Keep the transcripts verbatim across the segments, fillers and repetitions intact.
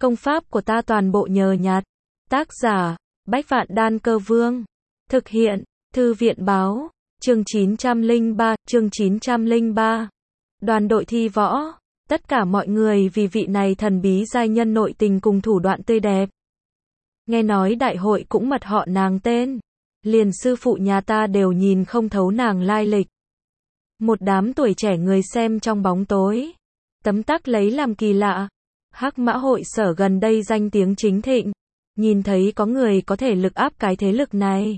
Công pháp của ta toàn bộ nhờ nhặt. Tác giả, Bách Vạn Đan Cơ Vương. Thực hiện, Thư viện Báo. Chương chín trăm lẻ ba, chương chín trăm lẻ ba. Đoàn đội thi võ. Tất cả mọi người vì vị này thần bí giai nhân nội tình cùng thủ đoạn tươi đẹp. Nghe nói đại hội cũng mật họ nàng tên. Liền sư phụ nhà ta đều nhìn không thấu nàng lai lịch. Một đám tuổi trẻ người xem trong bóng tối. Tấm tắc lấy làm kỳ lạ. Hắc Mã hội sở gần đây danh tiếng chính thịnh. Nhìn thấy có người có thể lực áp cái thế lực này.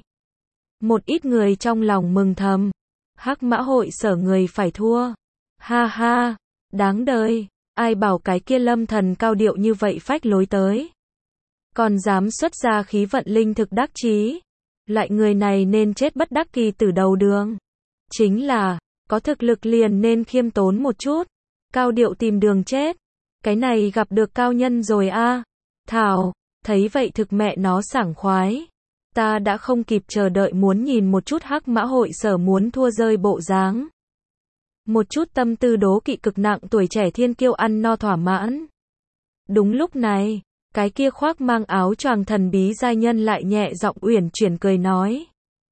Một ít người trong lòng mừng thầm. Hắc Mã hội sở người phải thua. Ha ha, đáng đời. Ai bảo cái kia Lâm Thần cao điệu như vậy phách lối tới. Còn dám xuất ra khí vận linh thực đắc chí. Loại người này nên chết bất đắc kỳ từ đầu đường. Chính là, có thực lực liền nên khiêm tốn một chút. Cao điệu tìm đường chết. Cái này gặp được cao nhân rồi a. À. Thảo, thấy vậy thực mẹ nó sảng khoái. Ta đã không kịp chờ đợi muốn nhìn một chút Hắc Mã hội sở muốn thua rơi bộ dáng. Một chút tâm tư đố kỵ cực nặng tuổi trẻ thiên kiêu ăn no thỏa mãn. Đúng lúc này, cái kia khoác mang áo choàng thần bí giai nhân lại nhẹ giọng uyển chuyển cười nói.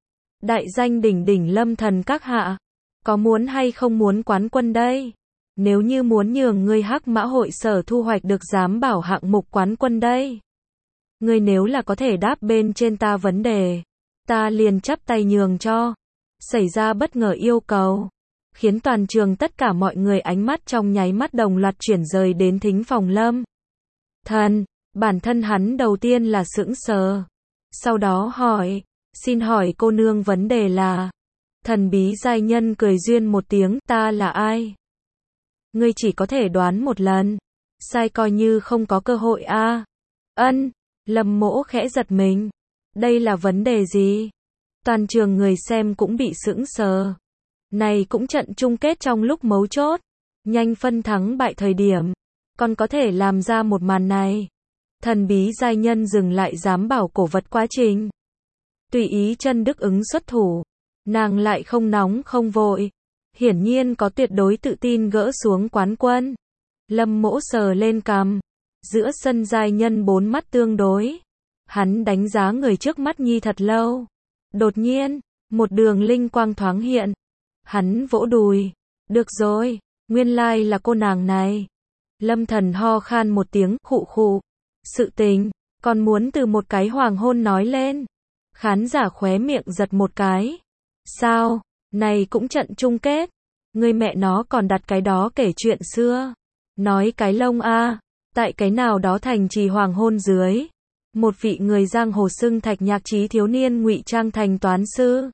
Đại danh đỉnh đỉnh Lâm Thần các hạ, có muốn hay không muốn quán quân đây? Nếu như muốn nhường ngươi Hắc Mã hội sở thu hoạch được giám bảo hạng mục quán quân đây. Ngươi nếu là có thể đáp bên trên ta vấn đề, ta liền chắp tay nhường cho. Xảy ra bất ngờ yêu cầu, khiến toàn trường tất cả mọi người ánh mắt trong nháy mắt đồng loạt chuyển rời đến thính phòng Lâm Thần. Bản thân hắn đầu tiên là sững sờ. Sau đó hỏi, xin hỏi cô nương vấn đề là. Thần bí giai nhân cười duyên một tiếng, ta là ai? Ngươi chỉ có thể đoán một lần. Sai coi như không có cơ hội a. À. Ân, Lâm Mỗ khẽ giật mình. Đây là vấn đề gì? Toàn trường người xem cũng bị sững sờ. Này cũng trận chung kết trong lúc mấu chốt. Nhanh phân thắng bại thời điểm. Còn có thể làm ra một màn này. Thần bí giai nhân dừng lại giám bảo cổ vật quá trình. Tùy ý chân đức ứng xuất thủ. Nàng lại không nóng không vội. Hiển nhiên có tuyệt đối tự tin gỡ xuống quán quân. Lâm Mỗ sờ lên cằm. Giữa sân giai nhân bốn mắt tương đối. Hắn đánh giá người trước mắt nhi thật lâu. Đột nhiên, một đường linh quang thoáng hiện. Hắn vỗ đùi. Được rồi, nguyên lai là cô nàng này. Lâm Thần ho khan một tiếng, khụ khụ. Sự tình, còn muốn từ một cái hoàng hôn nói lên. Khán giả khóe miệng giật một cái. Sao, này cũng trận chung kết. Người mẹ nó còn đặt cái đó kể chuyện xưa. Nói cái lông a. À. Tại cái nào đó thành trì hoàng hôn dưới. Một vị người giang hồ xưng Thạch Nhạc Trí thiếu niên ngụy trang thành toán sư.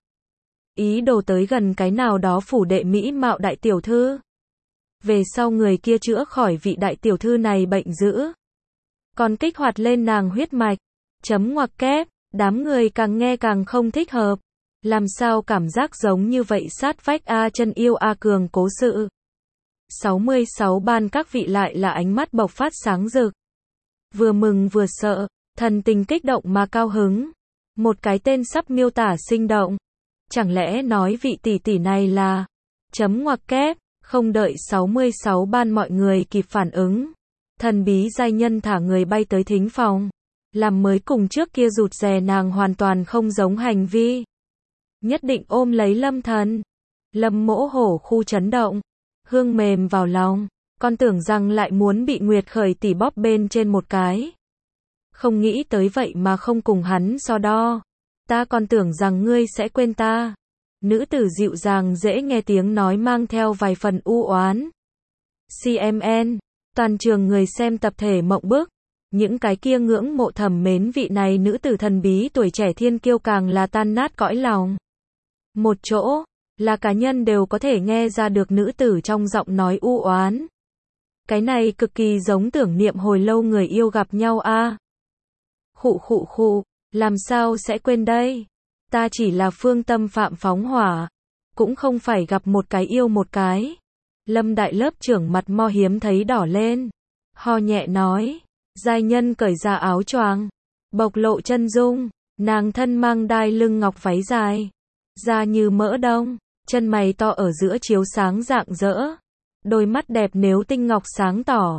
Ý đồ tới gần cái nào đó phủ đệ mỹ mạo đại tiểu thư. Về sau người kia chữa khỏi vị đại tiểu thư này bệnh dữ. Còn kích hoạt lên nàng huyết mạch. Chấm ngoặc kép, đám người càng nghe càng không thích hợp. Làm sao cảm giác giống như vậy sát vách A chân yêu A cường cố sự. sáu mươi sáu ban các vị lại là ánh mắt bộc phát sáng rực. Vừa mừng vừa sợ, thần tình kích động mà cao hứng. Một cái tên sắp miêu tả sinh động. Chẳng lẽ nói vị tỷ tỷ này là. Chấm ngoặc kép, không đợi sáu mươi sáu ban mọi người kịp phản ứng. Thần bí giai nhân thả người bay tới thính phòng. Làm mới cùng trước kia rụt rè nàng hoàn toàn không giống hành vi. Nhất định ôm lấy Lâm Thần. Lâm Mỗ hổ khu chấn động. Hương mềm vào lòng. Con tưởng rằng lại muốn bị Nguyệt Khởi tỉ bóp bên trên một cái. Không nghĩ tới vậy mà không cùng hắn so đo. Ta còn tưởng rằng ngươi sẽ quên ta. Nữ tử dịu dàng dễ nghe tiếng nói mang theo vài phần u oán. xê em en. Toàn trường người xem tập thể mộng bức. Những cái kia ngưỡng mộ thầm mến vị này nữ tử thần bí tuổi trẻ thiên kiêu càng là tan nát cõi lòng. Một chỗ, là cá nhân đều có thể nghe ra được nữ tử trong giọng nói u oán. Cái này cực kỳ giống tưởng niệm hồi lâu người yêu gặp nhau a. À. Khụ khụ khụ, làm sao sẽ quên đây? Ta chỉ là phương tâm phạm phóng hỏa. Cũng không phải gặp một cái yêu một cái. Lâm đại lớp trưởng mặt mo hiếm thấy đỏ lên. Ho nhẹ nói. Giai nhân cởi ra áo choàng. Bộc lộ chân dung. Nàng thân mang đai lưng ngọc váy dài. Da như mỡ đông. Chân mày to ở giữa chiếu sáng rạng rỡ. Đôi mắt đẹp nếu tinh ngọc sáng tỏ.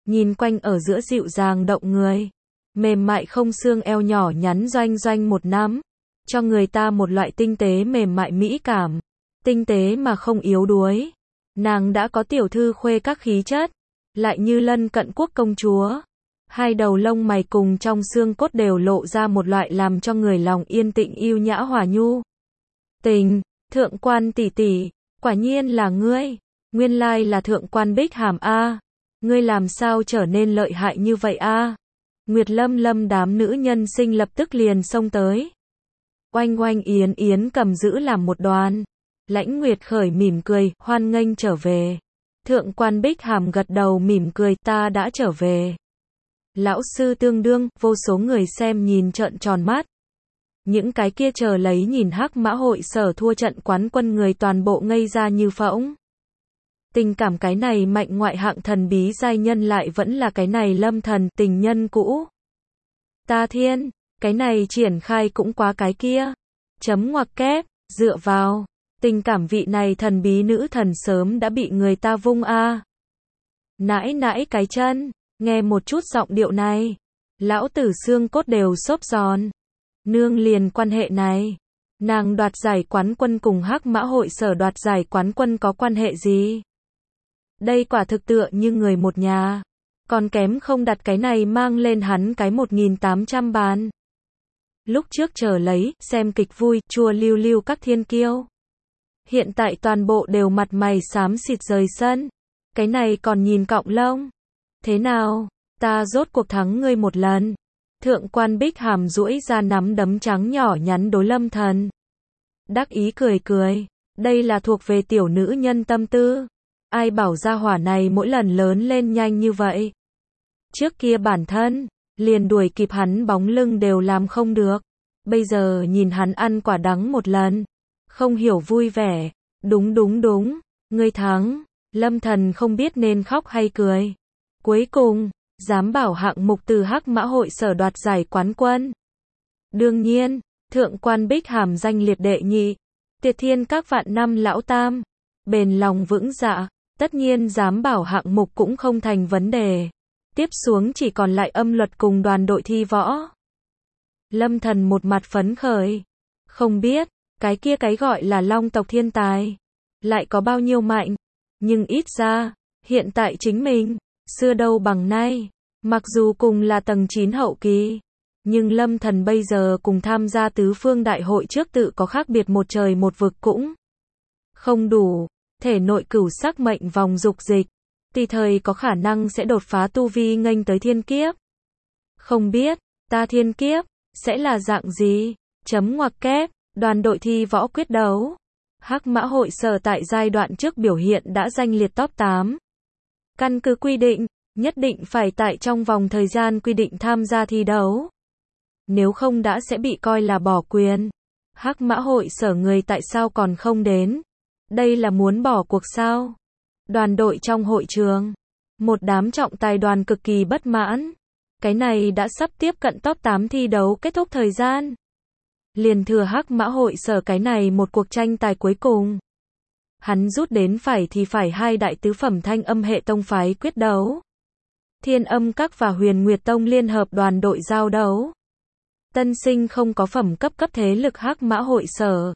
nhìn quanh ở giữa dịu dàng động người, mềm mại không xương eo nhỏ nhắn doanh doanh một nắm, cho người ta một loại tinh tế mềm mại mỹ cảm, tinh tế mà không yếu đuối. Nàng đã có tiểu thư khuê các khí chất, lại như lân cận quốc công chúa. Hai đầu lông mày cùng trong xương cốt đều lộ ra một loại làm cho người lòng yên tĩnh yêu nhã hòa nhu. Tình, thượng quan tỷ tỷ, quả nhiên là ngươi, nguyên lai là thượng quan Bích Hàm a, ngươi làm sao trở nên lợi hại như vậy a? Nguyệt Lâm Lâm đám nữ nhân sinh lập tức liền xông tới. Oanh oanh yến yến cầm giữ làm một đoàn. Lãnh Nguyệt khởi mỉm cười, hoan nghênh trở về. Thượng quan Bích Hàm gật đầu mỉm cười, ta đã trở về. Lão sư tương đương, vô số người xem nhìn trợn tròn mắt. Những cái kia chờ lấy nhìn Hắc Mã hội sở thua trận quán quân người toàn bộ ngây ra như phỗng. Tình cảm cái này mạnh ngoại hạng thần bí giai nhân lại vẫn là cái này Lâm Thần tình nhân cũ. Ta thiên, cái này triển khai cũng quá cái kia. Chấm ngoặc kép, dựa vào. Tình cảm vị này thần bí nữ thần sớm đã bị người ta vung a. Nãi nãi cái chân, nghe một chút giọng điệu này. Lão tử xương cốt đều xốp giòn. Nương liền quan hệ này. Nàng đoạt giải quán quân cùng Hắc Mã hội sở đoạt giải quán quân có quan hệ gì? Đây quả thực tựa như người một nhà. Còn kém không đặt cái này mang lên hắn cái một nghìn tám trăm bàn. Lúc trước chờ lấy, xem kịch vui, chua lưu lưu các thiên kiêu. Hiện tại toàn bộ đều mặt mày xám xịt rời sân. Cái này còn nhìn cọng lông. Thế nào? Ta rốt cuộc thắng ngươi một lần. Thượng quan Bích Hàm duỗi ra nắm đấm trắng nhỏ nhắn đối Lâm Thần. Đắc ý cười cười. Đây là thuộc về tiểu nữ nhân tâm tư. Ai bảo gia hỏa này mỗi lần lớn lên nhanh như vậy. Trước kia bản thân, liền đuổi kịp hắn bóng lưng đều làm không được. Bây giờ nhìn hắn ăn quả đắng một lần. Không hiểu vui vẻ. Đúng đúng đúng, ngươi thắng. Lâm Thần không biết nên khóc hay cười. Cuối cùng, dám bảo hạng mục từ Hắc Mã hội sở đoạt giải quán quân. Đương nhiên, thượng quan Bích Hàm danh liệt đệ nhị. Tiệt thiên các vạn năm lão tam. Bền lòng vững dạ, tất nhiên dám bảo hạng mục cũng không thành vấn đề. Tiếp xuống chỉ còn lại âm luật cùng đoàn đội thi võ. Lâm Thần một mặt phấn khởi. Không biết, cái kia cái gọi là long tộc thiên tài. Lại có bao nhiêu mạnh. Nhưng ít ra, hiện tại chính mình, xưa đâu bằng nay. Mặc dù cùng là tầng chín hậu kỳ. Nhưng Lâm Thần bây giờ cùng tham gia tứ phương đại hội trước tự có khác biệt một trời một vực cũng không đủ. Thể nội cửu sắc mệnh vòng dục dịch. Tùy thời có khả năng sẽ đột phá tu vi nghênh tới thiên kiếp. Không biết, ta thiên kiếp, sẽ là dạng gì? Chấm ngoặc kép, đoàn đội thi võ quyết đấu. Hắc Mã hội sở tại giai đoạn trước biểu hiện đã danh liệt top tám. Căn cứ quy định, nhất định phải tại trong vòng thời gian quy định tham gia thi đấu. Nếu không đã sẽ bị coi là bỏ quyền. Hắc Mã hội sở người tại sao còn không đến? Đây là muốn bỏ cuộc sao? Đoàn đội trong hội trường. Một đám trọng tài đoàn cực kỳ bất mãn. Cái này đã sắp tiếp cận top tám thi đấu kết thúc thời gian. Liền thừa Hắc Mã hội sở cái này một cuộc tranh tài cuối cùng. Hắn rút đến phải thì phải hai đại tứ phẩm thanh âm hệ tông phái quyết đấu. Thiên Âm Các và Huyền Nguyệt Tông liên hợp đoàn đội giao đấu. Tân sinh không có phẩm cấp cấp thế lực Hắc Mã hội sở.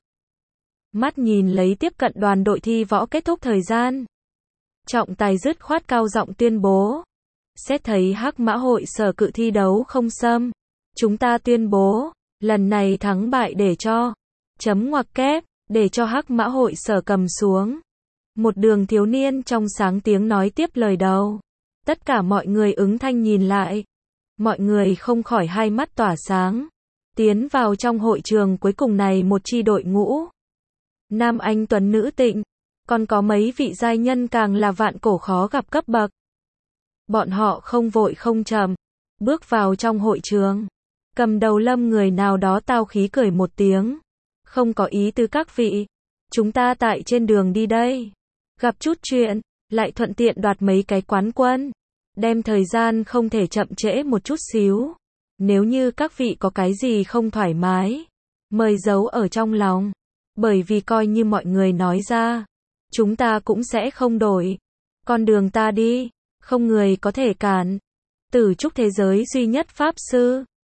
Mắt nhìn lấy tiếp cận đoàn đội thi võ kết thúc thời gian. Trọng tài dứt khoát cao giọng tuyên bố. Xét thấy Hắc Mã hội sở cự thi đấu không xâm. Chúng ta tuyên bố, lần này thắng bại để cho, chấm ngoặc kép, để cho Hắc Mã hội sở cầm xuống. Một đường thiếu niên trong sáng tiếng nói tiếp lời đầu. Tất cả mọi người ứng thanh nhìn lại. Mọi người không khỏi hai mắt tỏa sáng. Tiến vào trong hội trường cuối cùng này một chi đội ngũ. Nam anh tuấn nữ tịnh. Còn có mấy vị giai nhân càng là vạn cổ khó gặp cấp bậc. Bọn họ không vội không chậm. Bước vào trong hội trường. Cầm đầu Lâm người nào đó tao khí cười một tiếng. Không có ý tứ các vị. Chúng ta tại trên đường đi đây. Gặp chút chuyện. Lại thuận tiện đoạt mấy cái quán quân. Đem thời gian không thể chậm trễ một chút xíu. Nếu như các vị có cái gì không thoải mái. Mời giấu ở trong lòng. Bởi vì coi như mọi người nói ra. Chúng ta cũng sẽ không đổi. Con đường ta đi. không người có thể cản. Tử trúc thế giới duy nhất Pháp Sư.